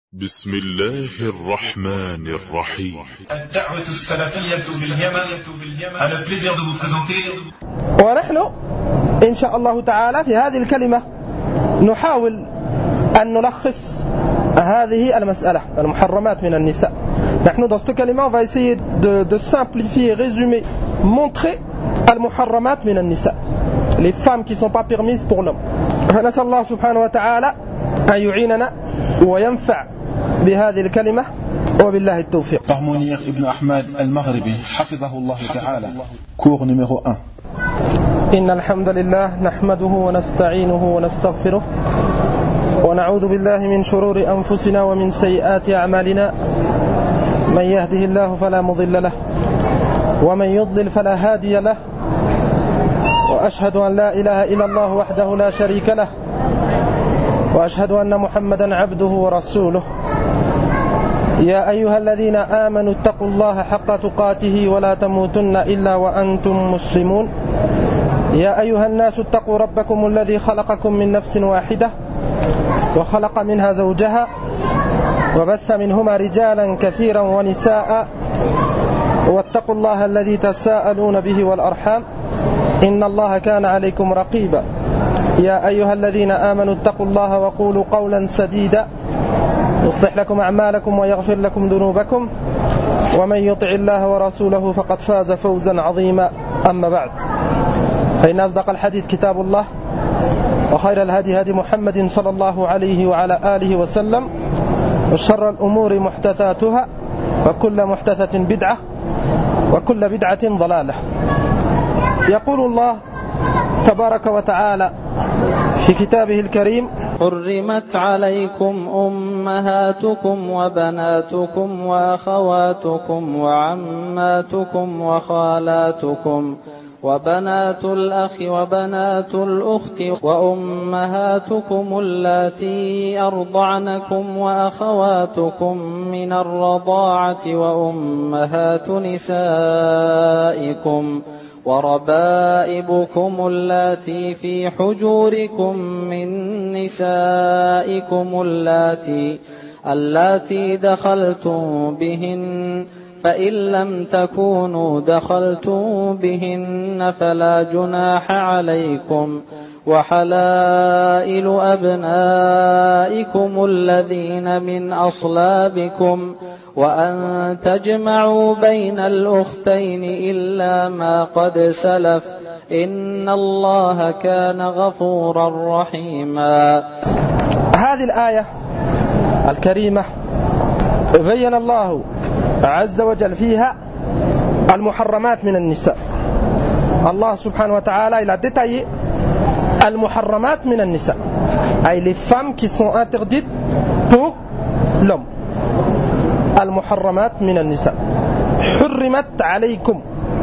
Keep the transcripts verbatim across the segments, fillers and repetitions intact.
بسم الله الرحمن الرحيم. الدعوة السلفية باليمن. على البليزير de vous présenter. ونحن إن شاء الله تعالى في هذه الكلمة نحاول أن نلخص هذه المسألة المحرمات من النساء. نحن dans cette كلمة on va essayer de, de simplifier, résumer, montrer المحرمات من النساء, les femmes qui ne sont pas permises pour l'homme. فنسأل الله سبحانه وتعالى أن يعيننا وينفع بهذه الكلمة وبالله التوفيق. Par Mounir Ibn Ahmad al-Maghribi حفظه الله تعالى. Cours numéro un. إن الحمد لله نحمده ونستعينه ونستغفره ونعوذ بالله من شرور أنفسنا ومن سيئات أعمالنا. من يهده الله فلا مضل له ومن يضلل فلا هادي له. وأشهد أن لا إله إلا الله وحده لا شريك له وأشهد أن محمدا عبده ورسوله. يا أيها الذين آمنوا اتقوا الله حق تقاته ولا تموتن إلا وأنتم مسلمون. يا أيها الناس اتقوا ربكم الذي خلقكم من نفس واحدة وخلق منها زوجها وبث منهما رجالا كثيرا ونساء واتقوا الله الذي تساءلون به والأرحام إن الله كان عليكم رقيبا. يا أيها الذين آمنوا اتقوا الله وقولوا قولا سديدا يصلح لكم أعمالكم ويغفر لكم ذنوبكم ومن يطع الله ورسوله فقد فاز فوزا عظيما. أما بعد فإن أصدق الحديث كتاب الله وخير الهدي هدي محمد صلى الله عليه وعلى آله وسلم وشر الأمور محدثاتها وكل محدثة بدعة وكل بدعة ضلالة. يقول الله تبارك وتعالى في كتابه الكريم: حرمت عليكم أمهاتكم وبناتكم وأخواتكم وعماتكم وخالاتكم وبنات الأخ وبنات الأخت وأمهاتكم اللاتي أرضعنكم وأخواتكم من الرضاعة وأمهات نسائكم وربائبكم اللاتي في حجوركم من نسائكم اللاتي اللاتي دخلتم بهن فإن لم تكونوا دخلتم بهن فلا جناح عليكم وحلائل أبنائكم الذين من أصلابكم وأن تجمعوا بين الأختين إلا ما قد سلف إن الله كان غفورا رحيما. هذه الآية الكريمة بين الله عز وجل فيها المحرمات من النساء. الله سبحانه وتعالى il a détaillé المحرمات من النساء, أي les femmes qui sont interdites pour l'homme. المحرمات من النساء حرمت عليكم,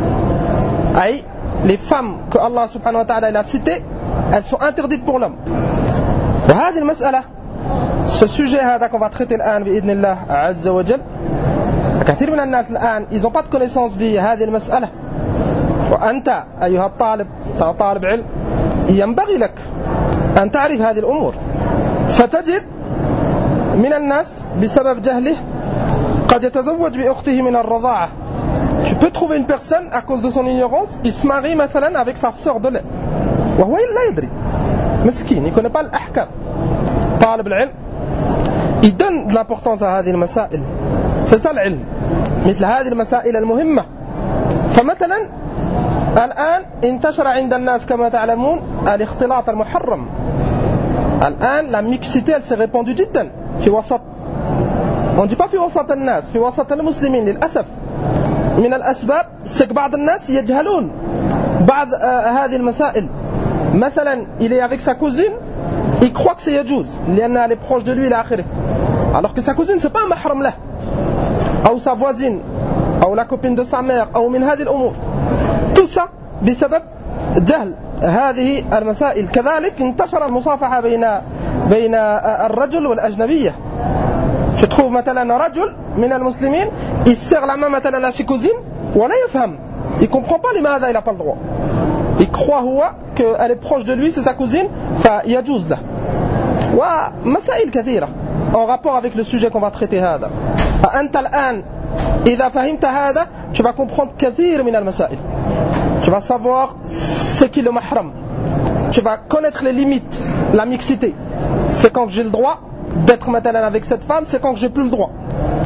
أي les femmes que Allah subhanahu wa ta'ala il a citées, elles sont interdites pour l'homme. وهذه المسألة, ce sujet هذا qu'on va traiter الآن بإذن الله عز وجل, كثير من الناس الآن ils n'ont pas de connaissance بهذه المسألة. وأنت أيها الطالب طالب علم ينبغي لك أن تعرف هذه الأمور. فتجد من الناس بسبب جهله قد يتزوج بأخته من الرضاعة. Tu peux trouver une personne à cause de son ignorance qui se marie مثلا avec sa sœur de lait وهو لا يدري, مسكين, il ne connaît pas l'ahkam. طالب العلم il donne de l'importance à هذه المسائل, c'est ça العلم, مثل هذه المسائل المهمة. فمثلا الآن انتشر عند الناس كما تعلمون الاختلاط المحرم. الآن la mixité elle s'est répandue جدا في وسط, on ne dit pas في وسط الناس, في وسط المسلمين للأسف. من الأسباب c'est que بعض الناس يجهلون بعض آه هذه المسائل. مثلا il est avec sa cousine, il croit que c'est يجوز لأن elle est proche de lui إلى آخره, alors que sa cousine c'est pas un mahram له, أو sa voisine أو la copine de sa mère أو من هذه الأمور. tout ça بسبب جهل هذه المسائل. كذلك انتشر المصافحة بين بين الرجل والأجنبية. tu trouves مثلا رجل من المسلمين il serre la main مثلا à ses cousines ولا يفهم, il comprend pas لماذا il n'a pas le droit, il croit هو qu'elle est proche de lui, c'est sa cousine, فيجوز له. ومسائل كثيرة en rapport avec le sujet qu'on va traiter هذا. فأنت الآن إذا فهمت هذا tu vas comprendre كثير من المسائل. Tu vas savoir ce qui est le mahram. Tu vas connaître les limites, la mixité. C'est quand j'ai le droit d'être maintenant avec cette femme, c'est quand j'ai plus le droit.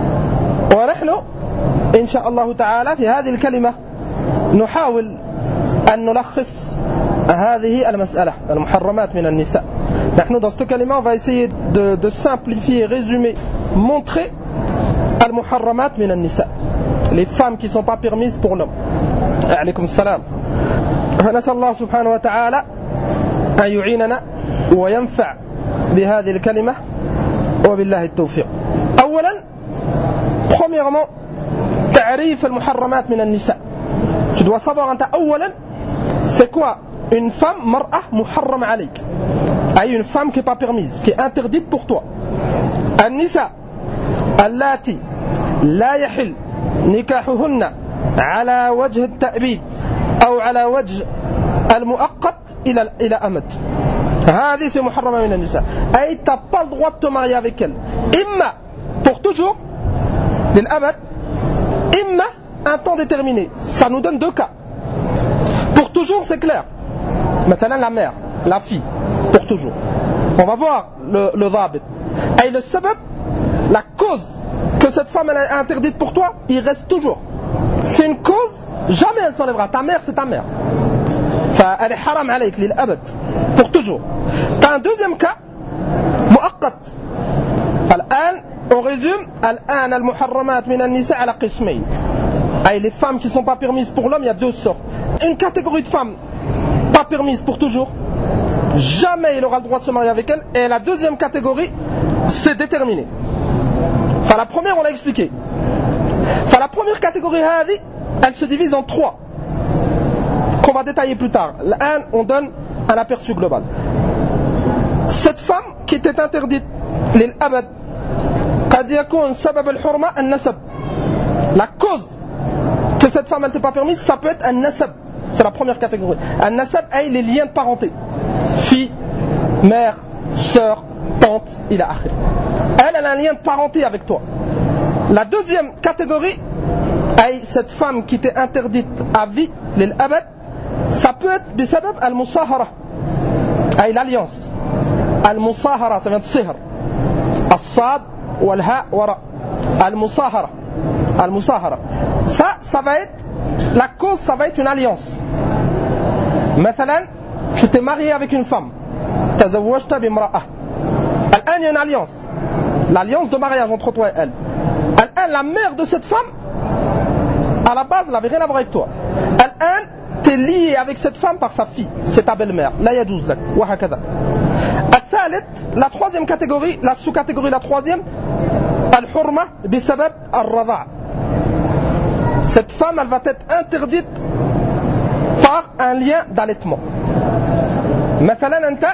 ونحن إن شاء الله تعالى في هذه الكلمة نحاول أن نلخص هذه المسألة المحرمات من النساء. نحن dans cette kalima on va essayer de, de simplifier, résumer, montrer المحرمات من النساء, les femmes qui ne sont pas permises pour l'homme. عليكم السلام. فنسأل الله سبحانه وتعالى أن يعيننا وينفع بهذه الكلمة وبالله التوفيق. أولا premièrement تعريف المحرمات من النساء. Tu dois savoir أنت أولا c'est quoi une femme مرأة محرم عليك, أي une femme qui n'est pas permise, qui est interdite pour toi. النساء اللاتي لا يحل نكاحهن على وجه التأبيد أو على وجه المؤقت إلى إلى أمد. هذه c'est محرمة من النساء, أي t'as pas le droit de te marier avec elle, إما pour toujours للأبد, إما un temps déterminé. Ça nous donne deux cas. Pour toujours, c'est clair. Maintenant, la mère, la fille, pour toujours. On va voir le, le dhabit. Et le sabab, la cause que cette femme elle est interdite pour toi, il reste toujours. C'est une cause, jamais elle s'enlèvera. Ta mère, c'est ta mère. Enfin, elle est haram alayk, lil abad, pour toujours. T'as un deuxième cas, muaqqat. Al-an, on résume, al-an al-muharramat min al-nisa ala qismayn. Et les femmes qui ne sont pas permises pour l'homme, il y a deux sortes. Une catégorie de femmes pas permises pour toujours, jamais il aura le droit de se marier avec elle. Et la deuxième catégorie, c'est déterminé. Enfin, la première, on l'a expliqué. Enfin, la première catégorie, elle se divise en trois, qu'on va détailler plus tard. Là, on donne un aperçu global. Cette femme qui était interdite, l'abad, قد يكون سبب الحرمة النسب. La cause que cette femme n'était pas permise, ça peut être un nasab. C'est la première catégorie. Un nasab est les liens de parenté. Fille, mère, sœur, tante, il a akhir. Elle, elle a un lien de parenté avec toi. La deuxième catégorie est cette femme qui était interdite à vie, l'abad. Ça peut être des sabab al-musahara, est l'alliance. Al-musahara, ça vient de sihr. As-sad wal-ha wara. Al-musahara. Al-musahara. Ça, ça va être, la cause, ça va être une alliance. Mathalan, tu t'es marié avec une femme. Tazawwajta bimra'ah. Al-an, il y a une alliance. L'alliance de mariage entre toi et elle. Al-an, la mère de cette femme, à la base, elle n'avait rien à voir avec toi. Al-an, t'es lié avec cette femme par sa fille. C'est ta belle-mère. La yajouz lak. Wa hakada. Al-thalit, la troisième catégorie, la sous-catégorie, la troisième, al-hurma bisabab al-rada'. Cette femme, elle va être interdite par un lien d'allaitement. Mathalan, anta,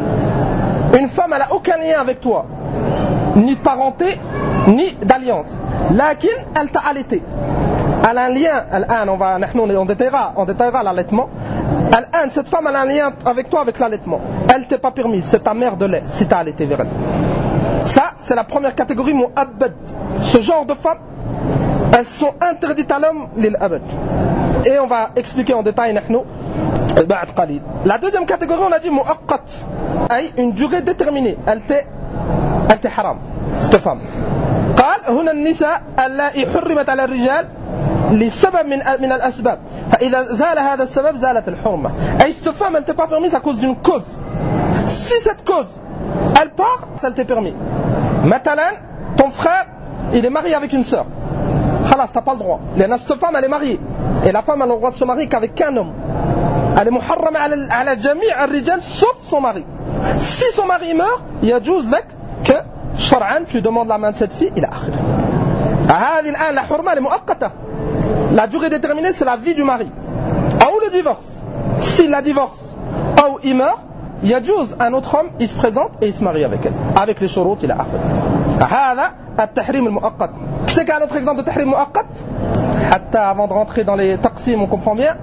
une femme, elle n'a aucun lien avec toi, ni de parenté, ni d'alliance. Lakin, elle t'a allaité. Elle a un lien, elle, on va, on détaillera, on détaillera l'allaitement. Elle, cette femme, elle a un lien avec toi, avec l'allaitement. Elle t'est pas permise, c'est ta mère de lait, si t'as allaité vers elle. Ça, c'est la première catégorie, mu'abbad. Ce genre de femmes, elles sont interdites à l'homme, l'abad. Et on va expliquer en détail, nahnu, ba'd qalil. La deuxième catégorie, on a dit mu'aqqat, une durée déterminée. Elle t'est, elle t'est haram, cette femme. قال هنا النساء اللائي حرمت على الرجال لسبب من من الأسباب فإذا زال هذا السبب زالت الحرمة. Et cette femme, elle t'est pas permise à cause d'une cause. Si cette cause, elle part, ça t'est permis. Maintenant, ton frère, il est marié avec une sœur. Khalas, t'as pas le droit. Cette femme, elle est mariée. Et la femme, elle a le droit de se marier qu'avec qu'un homme. Elle est muharrama ala jami' al-rijal, sauf son mari. Si son mari meurt, il y a juz lak que shar'an, tu demandes la main de cette fille, il a akhir. هذه الآن la hurma, elle est muaqqata. La durée déterminée, c'est la vie du mari. Ou le divorce. S'il la divorce, ou il meurt, il y a juz, un autre homme, il se présente et il se marie avec elle. Avec les shurut, il a akhir. هذا التحريم المؤقت. C'est qu'un autre exemple de tahrim muaqqat, حتى avant de rentrer dans les taqsim, on comprend bien.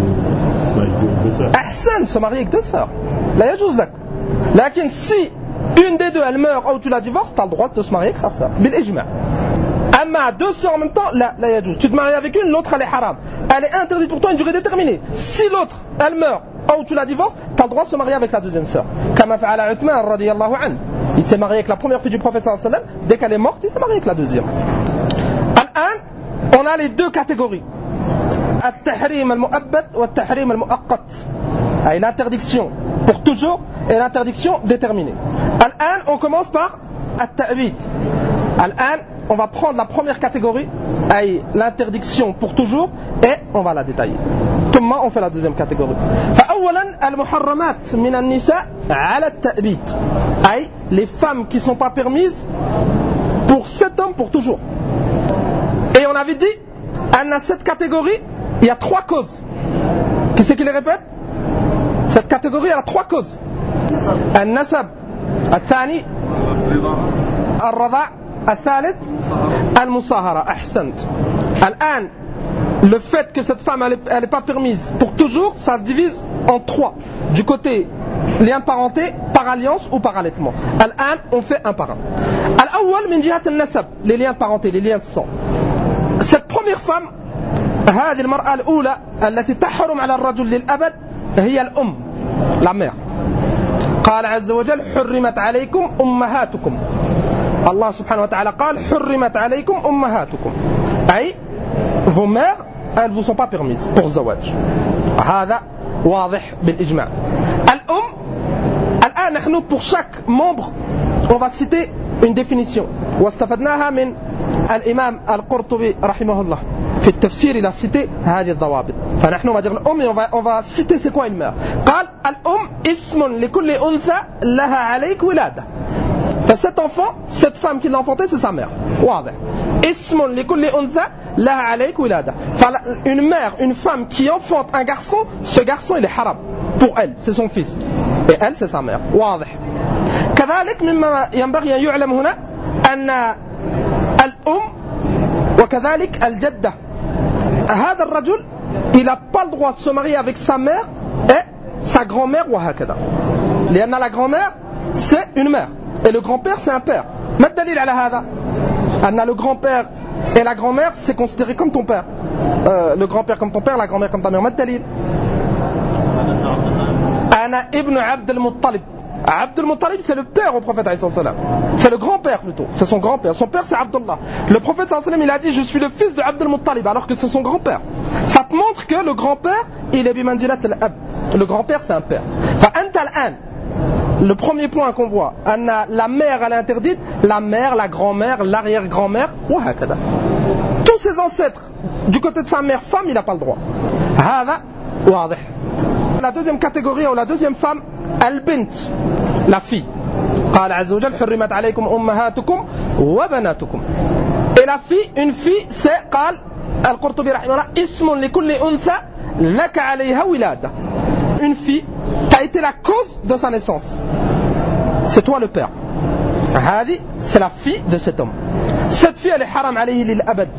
Ahsan, se marier avec deux sœurs. Là, il y a juz lak. Lakin si une des deux elle meurt ou tu la divorces, tu as le droit de se marier avec sa sœur. Bil ijma'. Amma deux sœurs en même temps, là, là yajouz. Tu te maries avec une, l'autre elle est haram. Elle est interdite pour toi une durée déterminée. Si l'autre elle meurt ou tu la divorces, tu as le droit de se marier avec la deuxième sœur. Comme fa'ala Uthman radiyallahu anhu. Il s'est marié avec la première fille du prophète sallallahu alayhi wa sallam. Dès qu'elle est morte, il s'est marié avec la deuxième. Al-an, on a les deux catégories. Al-tahrim al-mu'abbad ou al-tahrim al-mu'aqqat. L'interdiction pour toujours et l'interdiction déterminée. Al-an, on commence par al-ta'bid. Al-an, on va prendre la première catégorie, l'interdiction pour toujours, et on va la détailler. Comment on fait la deuxième catégorie? فأولا المحرمات من النساء على التأبيد. أي les femmes qui ne sont pas permises pour cet homme pour toujours. Et on avait dit, à cette catégorie, il y a trois causes. Qui c'est qui les répète? Cette catégorie a trois causes. النسب الثاني الرضاع الثالث المصاهرة. أحسنت. الآن le fait que cette femme elle n'est pas permise pour toujours, ça se divise en trois. Du côté lien de parenté, par alliance ou par allaitement. Al-an, on fait un par un. Al-awwal min jihat al-nasab, les liens de parenté, les liens de sang. Cette première femme, هذه المرأة الأولى التي تحرم على الرجل للأبد هي الأم, la mère. قال عز وجل حرمت عليكم أمهاتكم. Allah subhanahu wa ta'ala قال حرمت عليكم أمهاتكم. أي vos mères, elles ne vous sont pas permises pour الزواج. هذا واضح بالإجماع. الأم, الآن نحن pour chaque membre on va citer une définition. واستفدناها من الإمام القرطبي رحمه الله. في التفسير il a cité هذه الضوابط. فنحن ما جرنا الأم, on va on va citer c'est quoi une mère. قال الأم اسم لكل أنثى لها عليك ولادة. Cet enfant, cette femme qui l'a enfanté, c'est sa mère. واضح. اسم لكل أنثى لها عليك ولادة. Une mère, une femme qui enfante un garçon, ce garçon il est haram. Pour elle, c'est son fils. Et elle, c'est sa mère. واضح. كذلك مما ينبغي أن يعلم هنا أن الأم وكذلك الجدة. هذا الرجل, il n'a pas le droit de se marier avec sa mère et sa grand-mère وهكذا. لأن la grand-mère, c'est une mère. Et le grand-père, c'est un père. ما الدليل على هذا؟ أن le grand-père et la grand-mère, c'est considéré comme ton père. Euh, le grand-père comme ton père, la grand-mère comme ta mère. ما الدليل؟ أنا ابن عبد المطلب. Abd al-Muttalib, c'est le père au prophète alayhi salam. C'est le grand-père plutôt. C'est son grand-père. Son père, c'est Abdullah. Le prophète alayhi salam, il a dit je suis le fils de Abd al-Muttalib, alors que c'est son grand-père. Ça te montre que le grand-père, il est bimanzilat al-ab. Le grand-père, c'est un père. Fa'anta al-an. Le premier point qu'on voit, la mère elle est interdite, la mère, la grand-mère, l'arrière-grand-mère, وهكذا. Tous ses ancêtres, du côté de sa mère femme, il n'a pas le droit. هذا واضح. La deuxième catégorie ou la deuxième femme, al-bint, la fille. قال عز وجل حرمت عليكم أمهاتكم وبناتكم. Et la fille, une fille, c'est قال القرطبي رحمه الله اسم لكل أنثى لك عليها ولادة. Une fille, tu as été la cause de sa naissance. C'est toi le père. هذه, c'est la fille de cet homme. Cette fille, elle est haram عليه للأبد.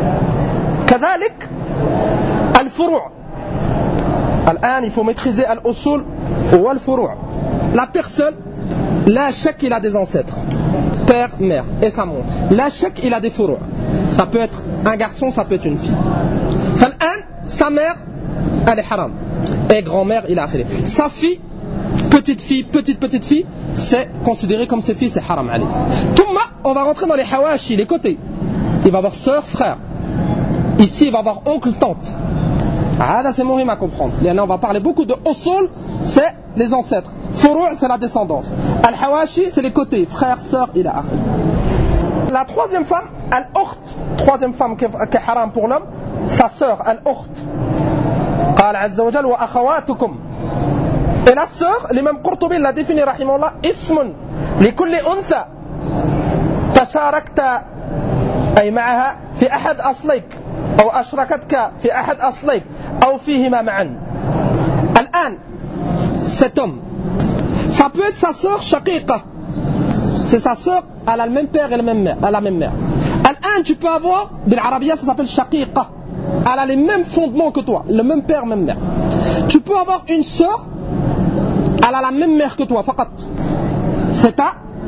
كذلك الفروع. الآن, il faut maîtriser الأصول والفروع. La personne, la chèque, il a des ancêtres. Père, mère, et ça monte. La chèque, il a des furu'a. Ça peut être un garçon, ça peut être une fille. فالآن, sa mère, elle est haram. Et grand-mère, il a akhiri. Sa fille, petite fille, petite petite fille, c'est considéré comme ses filles, c'est haram ali. Toumma, on va rentrer dans les hawashi, les côtés. Il va avoir soeur, frère. Ici, il va avoir oncle, tante. Ah, là, c'est mohim à comprendre. Là, on va parler beaucoup de usul, c'est les ancêtres. Furu', c'est la descendance. Al-hawashi, c'est les côtés, frère, sœur, il a akhiri. La troisième femme, al-ukht, troisième femme qui est haram pour l'homme, sa sœur, al-ukht. قال عز وجل وأخواتكم. Et la sœur, l'imam Qurtubi l'a défini rahimahullah, اسم لكل أنثى تشاركت أي معها في أحد أصليك أو أشركتك في أحد أصليك أو فيهما معا. الآن cet homme, ça peut être sa sœur shaqiqa, c'est sa sœur, elle a le même père et la même mère, elle a la même mère. الآن tu peux avoir, بالعربية ça s'appelle shaqiqa. Elle a les mêmes fondements que toi, le même père, même mère. Tu peux avoir une sœur, elle a la même mère que toi, faqat. C'est ta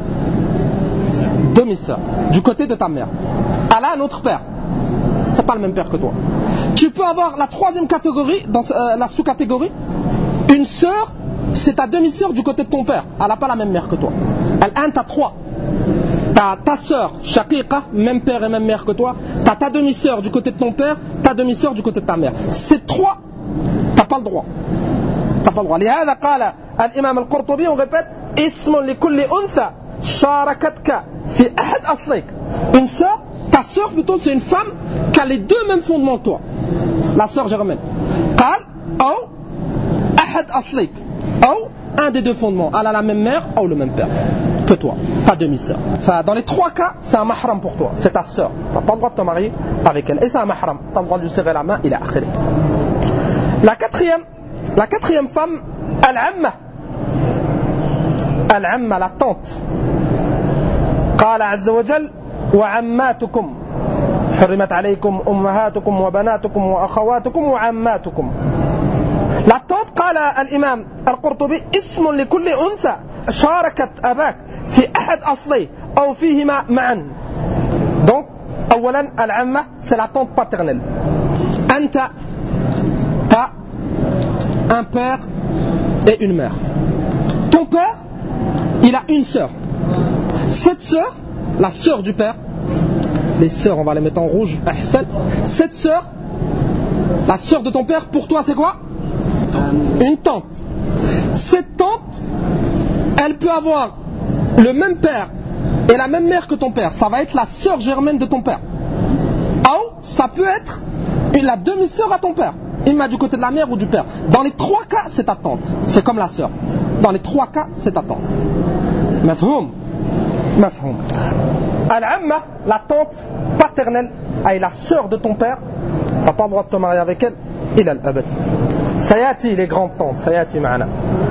demi-sœur du côté de ta mère. Elle a un autre père. C'est pas le même père que toi. Tu peux avoir la troisième catégorie, dans euh, la sous-catégorie, une sœur, c'est ta demi-sœur du côté de ton père. Elle n'a pas la même mère que toi. Elle a un, t'as trois. T'as ta sœur, shaqiqa, même père et même mère que toi. T'as ta demi-sœur du côté de ton père, ta demi-sœur du côté de ta mère. Ces trois, t'as pas le droit. T'as pas le droit. لهذا قال الإمام القرطبي, on répète, اسم لكل أنثى شاركتك في أحد أصليك. Une sœur, ta sœur plutôt, c'est une femme qui a les deux mêmes fondements que toi. La sœur germaine. قال أو أحد أصليك. أو un des deux fondements. Elle a la même mère ou le même père que toi, ta demi-sœur. Enfin, dans les trois cas, c'est un mahram pour toi. C'est ta sœur. Tu n'as pas le droit de te marier avec elle. Et c'est un mahram. Tu as le droit de lui serrer la main. Il est akhiri. La quatrième, la quatrième femme, al-amma. Al-amma, la tante. قال عز وجل وعماتكم حرمت عليكم أمهاتكم وبناتكم وأخواتكم وعماتكم. La tante, قال الإمام القرطبي اسم لكل أنثى شاركت أباك في أحد أصليه أو فيهما معا. Donc, أولا العمة, c'est la tante paternelle. أنت, t'as un père et une mère. Ton père, il a une sœur. Cette sœur, la sœur du père, les sœurs, on va les mettre en rouge, cette sœur, la sœur de ton père, pour toi, c'est quoi? Une tante. Cette tante, elle peut avoir le même père et la même mère que ton père. Ça va être la sœur germaine de ton père. Ou ça peut être la demi-sœur à ton père. Il m'a du côté de la mère ou du père. Dans les trois cas, c'est ta tante. C'est comme la sœur. Dans les trois cas, c'est ta tante. Mafhoum. Mafhoum. Al-amma, la tante paternelle, est la sœur de ton père. Tu n'as pas le droit de te marier avec elle. Il a l'abad. Sayati, les grandes tantes, Sayati ma'ana.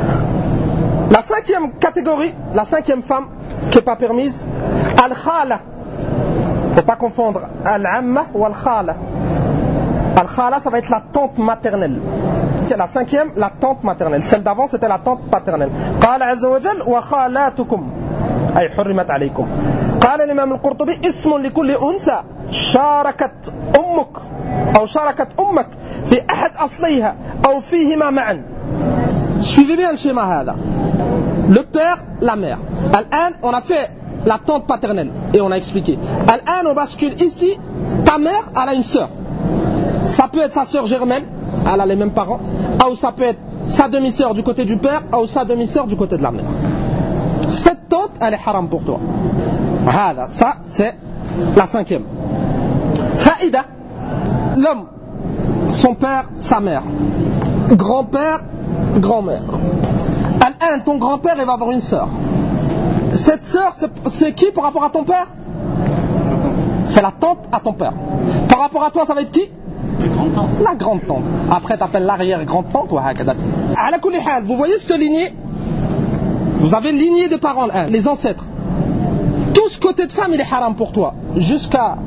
La cinquième catégorie, la cinquième femme qui n'est pas permise, Al-Khala. Il ne faut pas confondre Al-Amma ou Al-Khala. Al-Khala, ça va être la tante maternelle. La cinquième, la tante maternelle. Celle d'avant, c'était la tante paternelle. قال عز وجل وخالاتكم أي حرمت عليكم. قال الإمام القرطبي اسم لكل أنثى شاركت أمك أو شاركت أمك في أحد أصليها أو فيهما معا. Suivez bien le schéma هذا. Le père, la mère. الآن, on a fait la tante paternelle et on a expliqué. الآن, on bascule ici. Ta mère, elle a une sœur. Ça peut être sa sœur germaine, elle a les mêmes parents, ou ça peut être sa demi-sœur du côté du père, ou sa demi-sœur du côté de la mère. Cette tante, elle est haram pour toi. Ça, c'est la cinquième. Faïda, l'homme, son père, sa mère. Grand-père, grand-mère. Al-un, ton grand-père, il va avoir une sœur. Cette sœur, c'est, c'est qui par rapport à ton père? C'est la tante à ton père. Par rapport à toi, ça va être qui? La grande tante. Après, tu appelles l'arrière-grande tante ou hakada. Vous voyez cette lignée? Vous avez une lignée de parents, hein, les ancêtres. Tout ce côté de femme, il est haram pour toi. Jusqu'à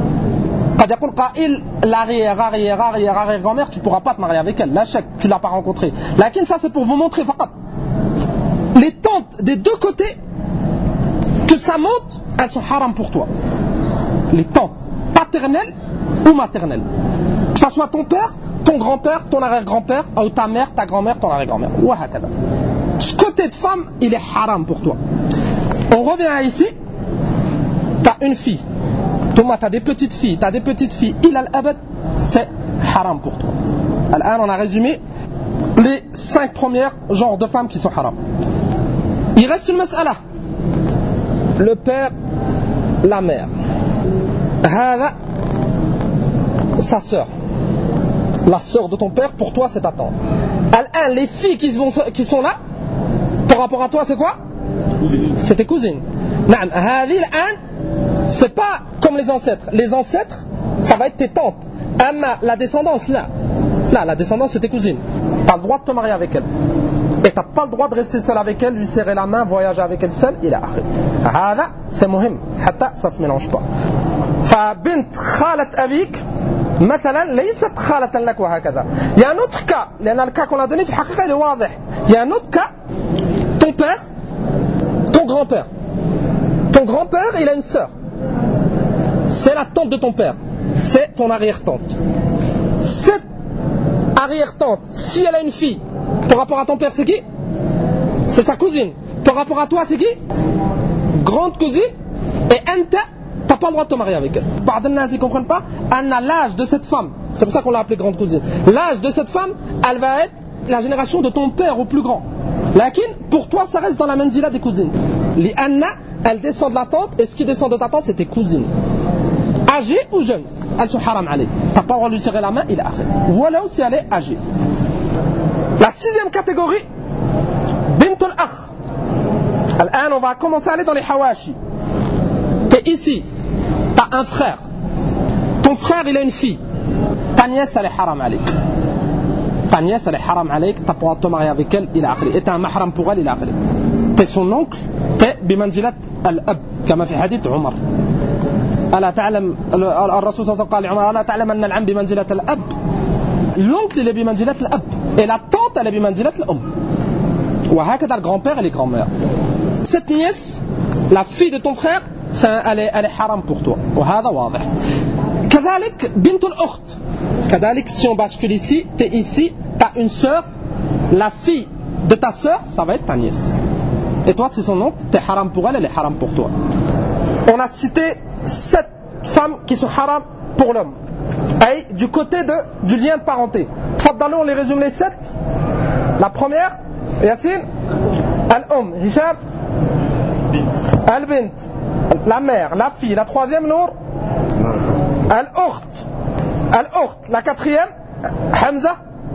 l'arrière, arrière, arrière, arrière-grand-mère, tu ne pourras pas te marier avec elle. La chèque, tu ne l'as pas rencontrée. Lakin, ça, c'est pour vous montrer. Les tantes des deux côtés, que ça monte, elles sont haram pour toi. Les tantes paternelles ou maternelles. Que ce soit ton père, ton grand-père, ton arrière-grand-père, ou ta mère, ta grand-mère, ton arrière-grand-mère. Ce côté de femme, il est haram pour toi. On revient à ici. Tu as une fille. Thomas, tu as des petites filles. Tu as des petites filles. Il a l'abad, c'est haram pour toi. Alors, on a résumé les cinq premiers genres de femmes qui sont haram. Il reste une mas'ala. Le père, la mère. Hada, sa sœur. La sœur de ton père, pour toi, c'est ta tante. Al-un, les filles qui, vont, qui sont là, par rapport à toi, c'est quoi? C'est tes cousines. Naam, hadi al-un, c'est pas comme les ancêtres. Les ancêtres, ça va être tes tantes. Amma, la descendance, là. Là, la descendance, c'est tes cousines. Tu as le droit de te marier avec elle. Et tu n'as pas le droit de rester seul avec elle, lui serrer la main, voyager avec elle seule. Il a akhir. Hada, c'est muhim. Hatta, ça se mélange pas. Fa bint khalat abik. مثلا ليست خالة لك وهكذا. Il y a un autre cas, لأن le cas qu'on a donné في الحقيقة il est واضح. Il y a un autre cas, ton père, ton grand-père. Ton grand-père, il a une sœur. C'est la tante de ton père. C'est ton arrière-tante. Cette arrière-tante, si elle a une fille, par rapport à ton père, c'est qui? C'est sa cousine. Par rapport à toi, c'est qui? Grande cousine. Et enta, t'as pas le droit de te marier avec elle. Pardon, ils ne comprennent pas. Anna, l'âge de cette femme, c'est pour ça qu'on l'a appelée grande cousine. L'âge de cette femme, elle va être la génération de ton père au plus grand. Lakin, pour toi, ça reste dans la manzila des cousines. Les Anna, elle descend de la tante, et ce qui descend de ta tante, c'est tes cousines. Âgées ou jeunes, elles sont haram alayh. T'as pas le droit de lui serrer la main, il est akhir. Voilà si elle est âgée. La sixième catégorie, bint al-akh. Al-an, on va commencer à aller dans les hawashi. T'es ici, t'as un frère. Ton frère, il a une fille. Ta nièce, elle est haram alayk. Ta nièce, elle est haram alayk. T'as pas le droit de te marier avec elle, il est akhir. Et t'es un mahram pour elle, il est akhir. T'es son oncle, t'es bimanzilat al-ab, comme في حديث عمر. ألا تعلم الرسول صلى الله عليه وسلم قال لعمر ألا تعلم أن العم بمنزلة الأب. L'oncle il est بمنزلة الأب et la tante elle est بمنزلة الأم. وهكذا le grand-père et les grands-mères. Cette nièce, la fille de ton frère, elle est, elle est haram pour toi. وهذا واضح. كذلك بنت الأخت. كذلك si on bascule ici, t'es ici, t'as une sœur, la fille de ta sœur, ça va être ta nièce. Et toi, c'est son oncle, t'es haram pour elle, elle est haram pour toi. On a cité sept femmes qui sont haram pour l'homme. Et du côté de, du lien de parenté. Faddalou, on les résume les sept. La première, Yassine, Al-Um, Hisham, Al-Bint, la mère, la fille. La troisième, Nour, Al-Ukht, Al-Ukht. La quatrième, Hamza,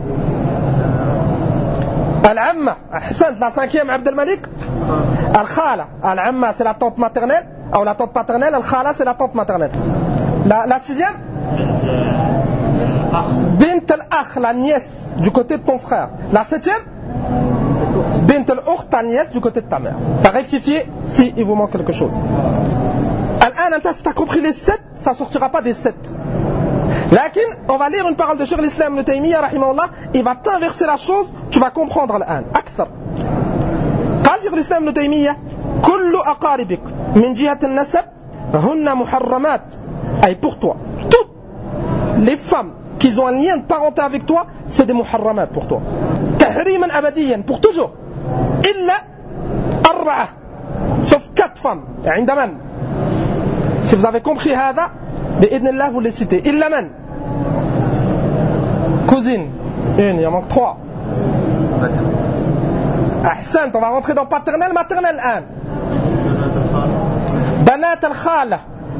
Al-Amma, Hassan. La cinquième, Abd al-Malik, Al-Khala. Al-Amma, c'est la tante maternelle. Ou la tante paternelle, Al-Khala, c'est la tante maternelle. La, la sixième, Bint al-Akh, la nièce du côté de ton frère. La septième, Bint al-Ukht, ta nièce du côté de ta mère. T'as rectifié si il vous manque quelque chose. Al-An, si t'as compris les sept, ça ne sortira pas des sept. Lakin, on va lire une parole de Cheikh l'Islam Ibn Taymiyyah, rahimahullah, il va t'inverser la chose, tu vas comprendre Al-An. Akthar. قال شيخ الإسلام ابن تيمية كل أقاربك من جهة النسب هن محرمات أي pour toi toutes les femmes qui ont un lien de parenté avec toi c'est des muharramat pour toi تحريما أبديا pour toujours إلا أربعة sauf quatre femmes عند من si vous avez compris هذا بإذن الله vous les citez إلا من cousine une il y en manque trois Ahsan, on va rentrer dans paternel, maternel un. Banat al-Khala.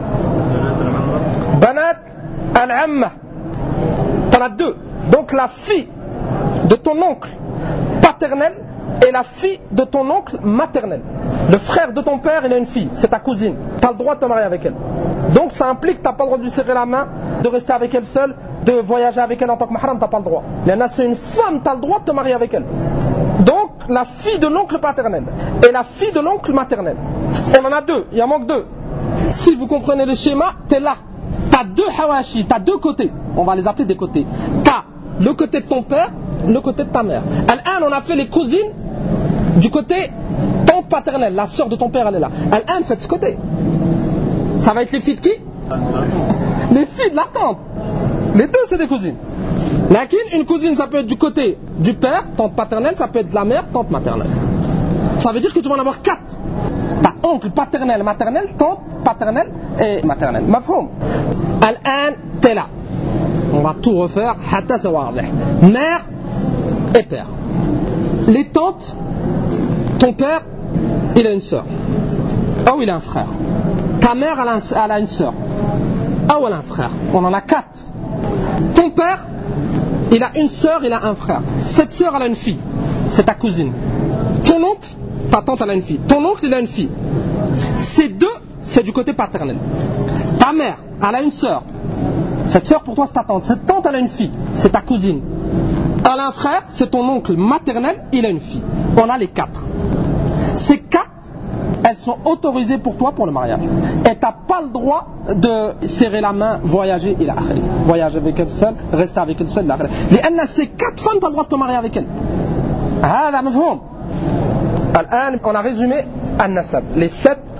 Banat al-Amma. T'en as deux. Donc la fille de ton oncle paternel et la fille de ton oncle maternel. Le frère de ton père, il a une fille, c'est ta cousine. T'as le droit de te marier avec elle. Donc ça implique que t'as pas le droit de lui serrer la main, de rester avec elle seule, de voyager avec elle en tant que mahram, t'as pas le droit. Il y en a, c'est une femme, t'as le droit de te marier avec elle. Donc, la fille de l'oncle paternel et la fille de l'oncle maternel. On en a deux, il en manque deux. Si vous comprenez le schéma, t'es là. T'as deux hawashi, t'as deux côtés. On va les appeler des côtés. T'as le côté de ton père, le côté de ta mère. Al-an, on a fait les cousines du côté tante paternelle. La sœur de ton père, elle est là. Al-an, faites ce côté. Ça va être les filles de qui? Les filles de la tante. Les deux, c'est des cousines. Lakin, une cousine, ça peut être du côté du père, tante paternelle, ça peut être de la mère, tante maternelle. Ça veut dire que tu vas en avoir quatre. T'as oncle paternel, maternel, tante paternelle et maternelle. Mafhoum. Al-an, t'es là. On va tout refaire. Hatta sawadih. Mère et père. Les tantes, ton père, il a une sœur. Ou il a un frère. Ta mère, elle a, un, elle a une sœur. Ou elle a un frère. On en a quatre. Ton père, il a une sœur, il a un frère. Cette sœur, elle a une fille. C'est ta cousine. Ton oncle, ta tante, elle a une fille. Ton oncle, il a une fille. Ces deux, c'est du côté paternel. Ta mère, elle a une sœur. Cette sœur, pour toi, c'est ta tante. Cette tante, elle a une fille. C'est ta cousine. Elle a un frère, c'est ton oncle maternel, il a une fille. On a les quatre. Ces quatre, elles sont autorisées pour toi pour le mariage. Et tu n'as pas le droit de serrer la main, voyager, il a voyager avec elle seule, rester avec elle seule. Les ces quatre femmes, tu as le droit de te marier avec elle. Ah, là, on a résumé An-Nasab, les sept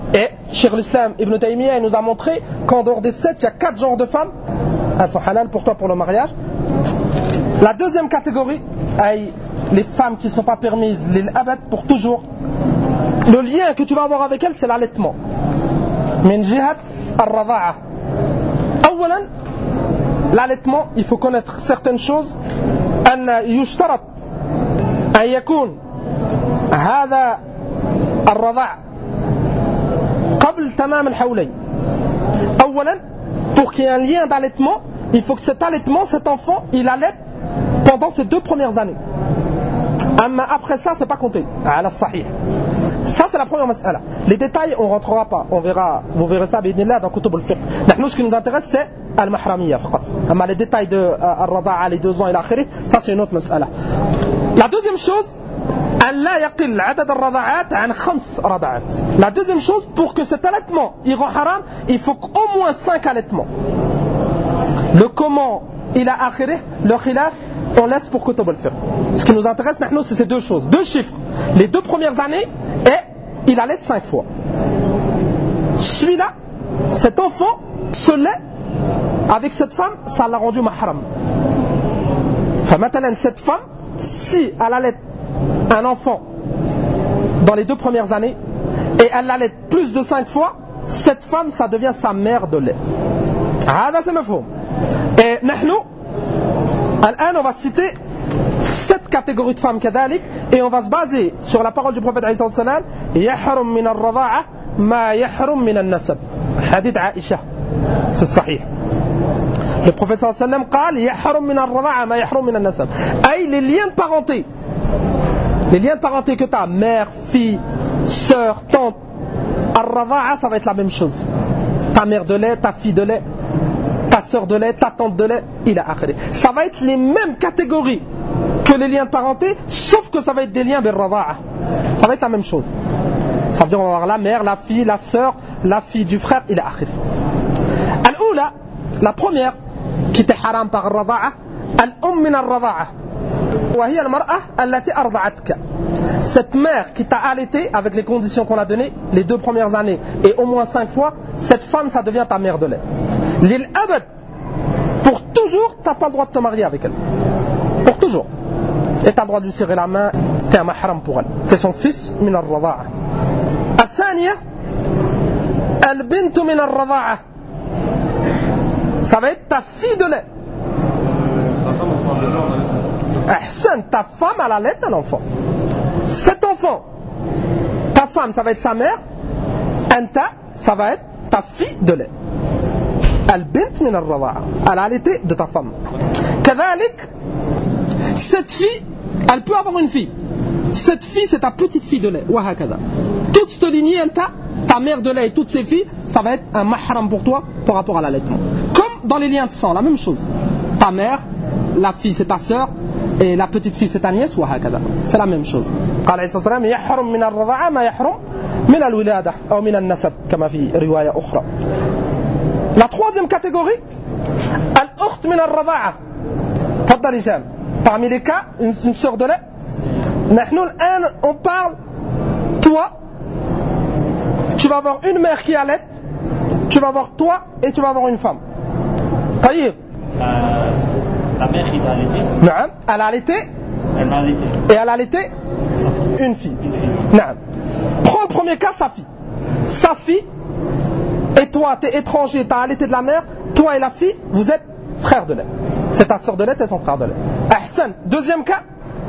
Et Cheikh l'Islam Ibn Taymiyyah nous a montré qu'en dehors des sept, il y a quatre genres de femmes. Elles sont halal pour toi pour le mariage. La deuxième catégorie, les femmes qui ne sont pas permises, les abad pour toujours. Le lien que tu vas avoir avec elles, c'est l'allaitement. Min jihat al-rada'a. Awalan, l'allaitement, il faut connaître certaines choses. An yushtarat an yakun hada al-rada'a qabl tamam al-hawlayn. Awalan, pour qu'il y ait un lien d'allaitement, il faut que cet allaitement, cet enfant, il allaite pendant ces deux premières années. Après ça, c'est pas compté. Ala sahih. Ça, c'est la première mas'ala. Les détails, on ne rentrera pas. On verra, vous verrez ça, bi'idhnillah, dans Kutub al-Fiqh. Nous, ce qui nous intéresse, c'est al-mahramiyya. Mais les détails de al-rada'a, les deux ans et l'akhiri, ça, c'est une autre mas'ala. La deuxième chose, la deuxième chose, pour que cet allaitement il rend haram, il faut qu'au moins cinq allaitements. Le comment il a akhiré, le khilaf, on laisse pour Kutub al-Fiqh. Ce qui nous intéresse, c'est ces deux choses, deux chiffres. Les deux premières années, et il allait cinq fois. Celui-là, cet enfant, ce lait, avec cette femme, ça l'a rendu mahram. Enfin, maintenant, cette femme, si elle allait un enfant dans les deux premières années, et elle allait plus de cinq fois, cette femme, ça devient sa mère de lait. Ah, c'est mafhoum. Et nous, on va citer sept catégories de femmes kadalik, et on va se baser sur la parole du prophète alayhi salam, yahrum min ar-rada'a ma yahrum min an-nasab. Hadith Aïcha fi sahih. Le prophète sallallahu alayhi wa sallam قال يحرم من الرضاعة ما يحرم من النسب. Aïe, les liens de parenté, les liens de parenté que tu as, mère, fille, sœur, tante, ar-rada'a, ça va être la même chose. Ta mère de lait, ta fille de lait, ta sœur de lait, ta tante de lait, il a akhiri. Ça va être les mêmes catégories que les liens de parenté, sauf que ça va être des liens bil rada'a. Ça va être la même chose. Ça veut dire on va avoir la mère, la fille, la sœur, la fille du frère, il a akhiri. Al-oula, la première qui était haram par rada'a, al-um min ar-rada'a. Wa hiya al-mar'a allati arda'atka. Cette mère qui t'a allaité avec les conditions qu'on a données les deux premières années et au moins cinq fois, cette femme ça devient ta mère de lait. Lil abad, pour toujours, t'as pas le droit de te marier avec elle. Pour toujours. Et t'as le droit de lui serrer la main, t'es un mahram pour elle. T'es son fils min ar-rada'a. Al-thaniya, al-bintu min ar-rada'a. Ça va être ta fille de lait. Ahsan, ta femme elle allait un enfant. Cet enfant, ta femme ça va être sa mère, anta ça va être ta fille de lait. Al-bint min ar-rada'a, elle a allaité de ta femme. Kadhalik, cette fille, elle peut avoir une fille. Cette fille c'est ta petite fille de lait. Wa hakada. Toute cette lignée, anta, ta mère de lait et toutes ses filles, ça va être un mahram pour toi par rapport à l'allaitement. Comme dans les liens de sang, la même chose. Ta mère, la fille c'est ta sœur, et la petite fille c'est ta nièce, c'est la même chose. قال عليه الصلاة والسلام يحرم من الرضاعة ما يحرم من الولادة أو من النسب كما في رواية أخرى. La troisième catégorie, al-ukht min al-rada'a. تفضل هشام. Parmi les cas, une, une sœur de lait. نحن الآن on parle, toi, tu vas avoir une mère qui allait, tu vas avoir toi et tu vas avoir une femme. طيب. La mère qui t'a allaité. Non, elle a allaité. Elle m'a allaité. Et elle a allaité une fille. Une fille. Non. Prends le premier cas, sa fille. Sa fille, et toi, t'es étranger, t'as allaité de la mère, toi et la fille, vous êtes frères de lait. C'est ta soeur de lait, t'es son frère de lait. Ahsan. Deuxième cas.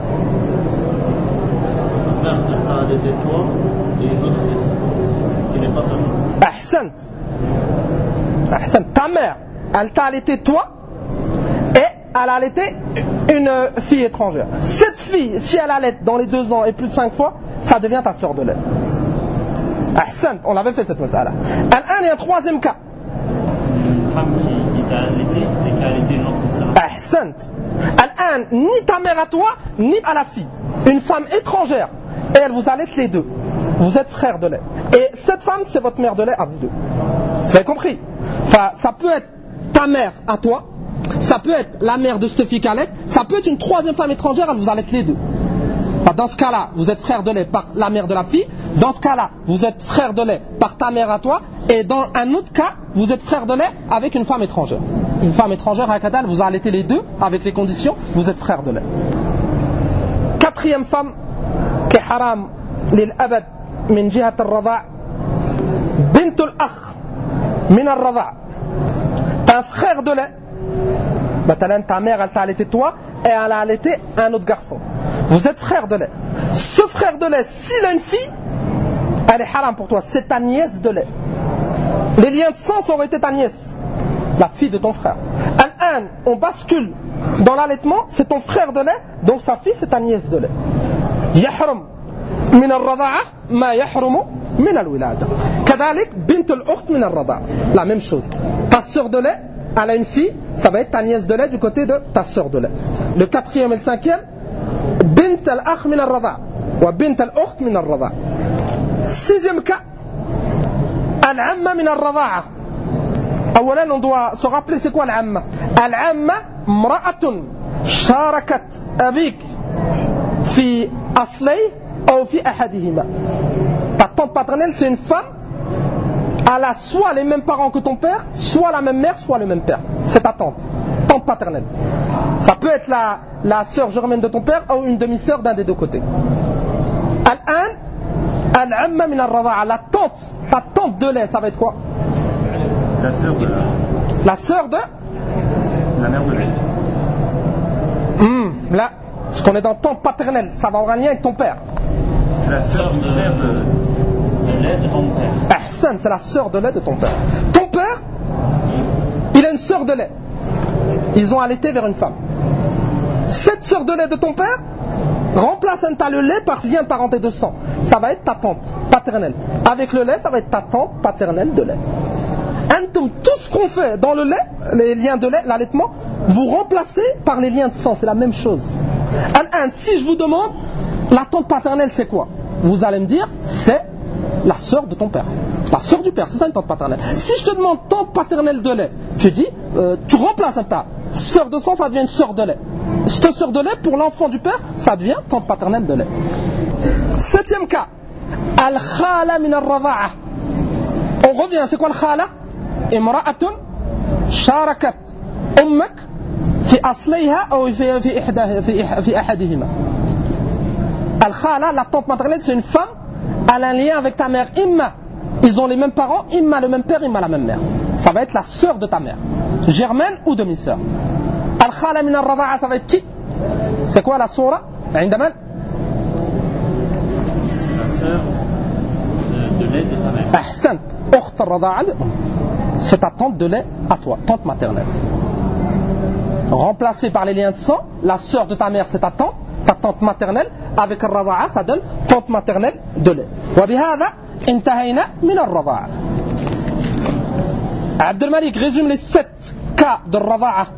Ta mère a allaité toi et une autre fille qui n'est pas sa mère. Ahsan. Ahsan. Ta mère, elle t'a allaité toi. Elle a allaité une fille étrangère. Cette fille, si elle allait dans les deux ans et plus de cinq fois, ça devient ta sœur de lait. Ahsan, on l'avait fait cette mas'ala. Al-an, il y a un troisième cas. Une femme qui, qui t'a allaité et qui a allaité une autre personne. Ahsan. Al-an, ni ta mère à toi, ni à la fille. Une femme étrangère. Et elle vous allaite les deux. Vous êtes frères de lait. Et cette femme, c'est votre mère de lait à vous deux. Vous avez compris? Enfin, ça peut être ta mère à toi. Ça peut être la mère de cette fille qui allait, ça peut être une troisième femme étrangère, elle vous allaite les deux. Enfin, dans ce cas-là, vous êtes frère de lait par la mère de la fille. Dans ce cas-là, vous êtes frère de lait par ta mère à toi. Et dans un autre cas, vous êtes frère de lait avec une femme étrangère. Une femme étrangère, hakada, vous allaitez les deux avec les conditions, vous êtes frère de lait. Quatrième femme qui est haram lil abad min jihat al-rada' bint al-akh min al-rada'. T'as un frère de lait. Maintenant, ta mère elle t'a allaité toi et elle a allaité un autre garçon. Vous êtes frère de lait. Ce frère de lait, s'il a une fille, elle est haram pour toi. C'est ta nièce de lait. Les liens de sang auraient été ta nièce, la fille de ton frère. Al-an, on bascule dans l'allaitement, c'est ton frère de lait, donc sa fille c'est ta nièce de lait. Yahrum min al-rada'a ma yahrumu min al-wilada. Kadalik bint al-ukht min al-rada'a. La même chose. Ta sœur de lait, elle a une fille, ça va être ta nièce de lait du côté de ta sœur de lait. Le quatrième et le cinquième, bint al-akh min al-rada'a wa bint al-ukht min al-rada'a. Sixième cas, al-amma min al-rada'a. أولا on doit se rappeler c'est quoi العمة. العمة امرأة شاركت أبيك في أصليه أو في أحدهما. Ta tante paternelle c'est une femme, elle a soit les mêmes parents que ton père, soit la même mère, soit le même père. C'est ta tante, tante paternelle. Ça peut être la, la sœur germaine de ton père ou une demi-sœur d'un des deux côtés. الآن العمة من الرضاعة. La tante, ta tante de lait, ça va être quoi? La sœur de la... La sœur de La mère de lait. Hum, là, parce qu'on est dans tante paternelle, ça va avoir un lien avec ton père. C'est la sœur du frère de... de lait de ton père. Ahsan, c'est la sœur de lait de ton père. Ton père, il a une sœur de lait. Ils ont allaité vers une femme. Cette sœur de lait de ton père remplace un tas le lait par lien de parenté de sang. Ça va être ta tante paternelle. Avec le lait, ça va être ta tante paternelle de lait. Tout ce qu'on fait dans le lait, les liens de lait, l'allaitement, vous remplacez par les liens de sang, c'est la même chose. Un, si je vous demande, la tante paternelle c'est quoi? Vous allez me dire, c'est la sœur de ton père. La sœur du père, c'est ça une tante paternelle. Si je te demande tante paternelle de lait, tu dis, euh, tu remplaces un tas. Sœur de sang, ça devient une sœur de lait. Cette sœur de lait, pour l'enfant du père, ça devient tante paternelle de lait. Septième cas, al-khala min al-rada'a. On revient, c'est quoi al-khala? امرأة شاركت أمك في أصليها أو في في إحدى في في أحدهما. الخالة, la tante maternelle, c'est une femme, elle a un lien avec ta mère. Imma, ils ont les mêmes parents, imma le même père, imma la même mère. Ça va être la sœur de ta mère, germaine ou demi-sœur. Al-khala min al-rada'a, ça va être qui? C'est quoi la soura? عندما C'est la sœur de, de lait de ta mère. أحسنت. أخت الرضاعة لأم. C'est ta tante de lait à toi, tante maternelle. Remplacée par les liens de sang, la sœur de ta mère c'est ta tante, ta tante maternelle, avec le rada'a ça donne tante maternelle de lait. وبهذا انتهينا من الرضاعة. عبد الملك résume les sept cas de rada'a.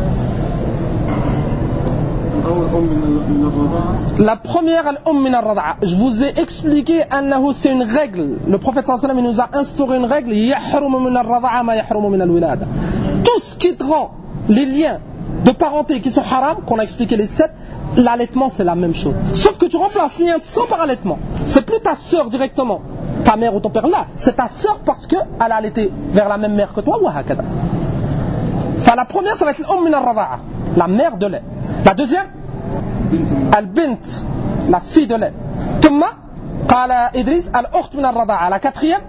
La première, al-umm min al-rada'a. Je vous ai expliqué annahu, c'est une règle. Le prophète sallallahu alayhi wa sallam nous a instauré une règle. Yahrumu min al-rada'a ma yahrumu min al-wilada. Tout ce qui te rend les liens de parenté qui sont haram, qu'on a expliqué les sept, l'allaitement c'est la même chose. Sauf que tu remplaces lien de sang par allaitement. C'est plus ta sœur directement, ta mère ou ton père là. C'est ta sœur parce qu'elle a allaité vers la même mère que toi ou hakada. Enfin, la première, ça va être l'umm min al-rada'a, la mère de lait. La deuxième, al-bint, la fille de lait. Thumma, qala Idris, al-ukht min al-rada'a. La quatrième,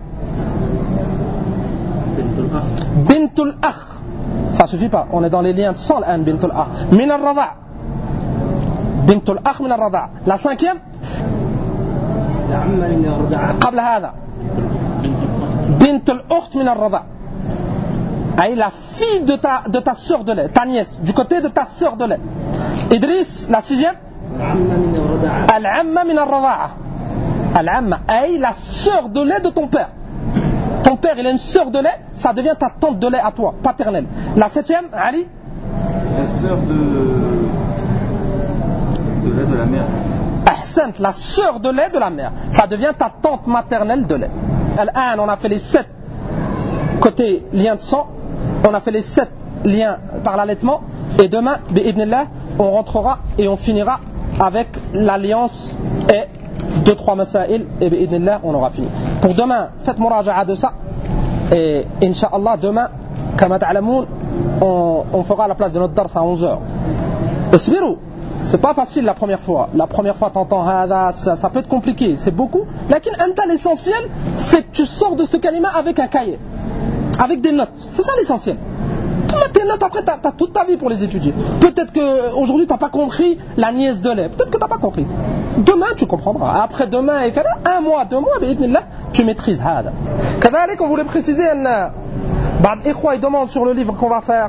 bintul akh. Ça suffit pas, on est dans les liens de sang, l'an, bintul akh. Min al-rada'a. Bintul akh min al-rada'a. La cinquième, قبل هذا بنت الأخت من الرضاع. Aïe, la fille de ta, de ta sœur de lait, ta nièce, du côté de ta sœur de lait. Idriss, la sixième, Al-Amma min al-Rada'a. Al-Amma, aïe, la sœur de lait de ton père. Ton père, il a une sœur de lait, ça devient ta tante de lait à toi, paternelle. La septième, Ali, La sœur de... de lait de la mère. Ahsant, la sœur de lait de la mère. Ça devient ta tante maternelle de lait. Al-An, on a fait les sept côté lien de sang. On a fait les sept liens par l'allaitement. Et demain, bi'idnillah, on rentrera et on finira avec l'alliance et deux trois masail et bi'idnillah on aura fini. Pour demain, faites muraja'a de ça et Inch'Allah demain, kama ta'lamoun, on, on fera la place de notre dars à onze heures. Esbirou, c'est pas facile la première fois. La première fois t'entends hada, ça, ça peut être compliqué, c'est beaucoup. Lakin anta l'essentiel, c'est que tu sors de ce kalima avec un cahier, avec des notes. C'est ça l'essentiel. Tu mets tes notes, après t'as, t'as toute ta vie pour les étudier. Peut-être qu'aujourd'hui t'as pas compris la nièce de lait. Peut-être que t'as pas compris. Demain tu comprendras. Après demain et un mois, deux mois, bi'idnillah, tu maîtrises hada. Kadalik, on voulait préciser un Ikhwa, ils demandent sur le livre qu'on va faire.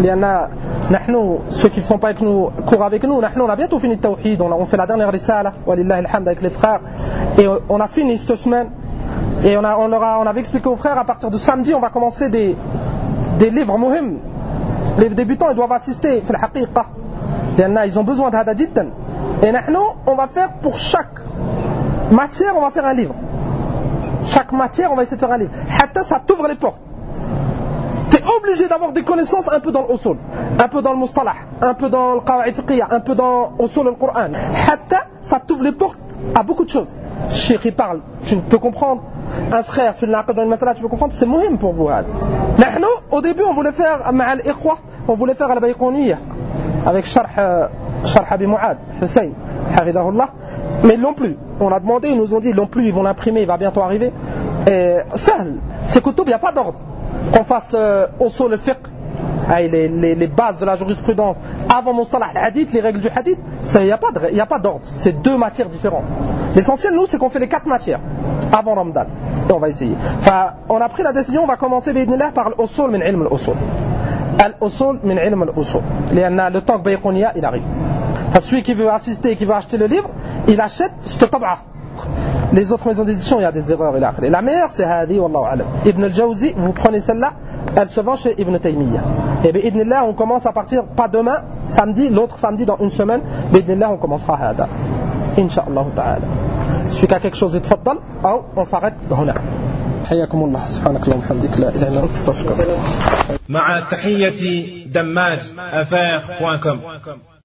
Ceux qui ne sont pas avec nous, courent avec nous. On a bientôt fini le tawhid. On a fait la dernière risala, walillahi alhamd, avec les frères. Et on a fini cette semaine. Et on, a, on, leur a, on avait expliqué aux frères, à partir de samedi, on va commencer des, des livres muhim. Les débutants, ils doivent assister. Ils ont besoin de hada jiddan. Et nous, on va faire pour chaque matière, on va faire un livre. Chaque matière, on va essayer de faire un livre. Hatta, ça t'ouvre les portes. Tu es obligé d'avoir des connaissances un peu dans l'usul, un peu dans le mustalah, un peu dans le qawa'id fiqhiyya, un peu dans usul al-Qur'an. Hatta, ça t'ouvre les portes à beaucoup de choses. Cheikh, il parle, tu peux comprendre. Un frère, tu l'as dans une masala, tu peux comprendre, c'est muhim pour vous. Nous, au début, on voulait faire ma'al ikhwa, on voulait faire al-Bayqouniyya avec Sharh Sharh Abi Mu'ad, Hussein, Hafidahullah. Mais ils l'ont plus. On a demandé, ils nous ont dit, ils l'ont plus, ils vont l'imprimer, il va bientôt arriver. Et sahl, c'est kutub, il n'y a pas d'ordre. Qu'on fasse euh, usul al-fiqh, les, les, les bases de la jurisprudence, avant mustalah al-hadith, les règles du hadith, il n'y a pas de, il n'y a pas d'ordre. C'est deux matières différentes. L'essentiel, nous, c'est qu'on fait les quatre matières avant Ramadan. Et on va essayer. Enfin, on a pris la décision, on va commencer bi'idnillah par l'usul min ilm al-usul. Al-usul min ilm al-usul. Le temps que Bayqouniyya, il arrive. Enfin, celui qui veut assister, qui veut acheter le livre, il achète cette tab'a. Les autres maisons d'édition, il y a des erreurs. Et la meilleure, c'est Hadi, Wallahu Alam. Ibn al-Jawzi, vous prenez celle-là, elle se vend chez Ibn Taymiyyah. Et bi'idnillah, on commence à partir, pas demain, samedi, l'autre samedi dans une semaine. Bi'idnillah, on commencera Hada. Inch'Allah ta'ala. Celui qui a quelque chose, il tfaddal, ou on s'arrête. حياكم الله سبحانك اللهم وبحمدك لا اله الا انت استغفرك مع تحية دماج أفاق بوان كوم.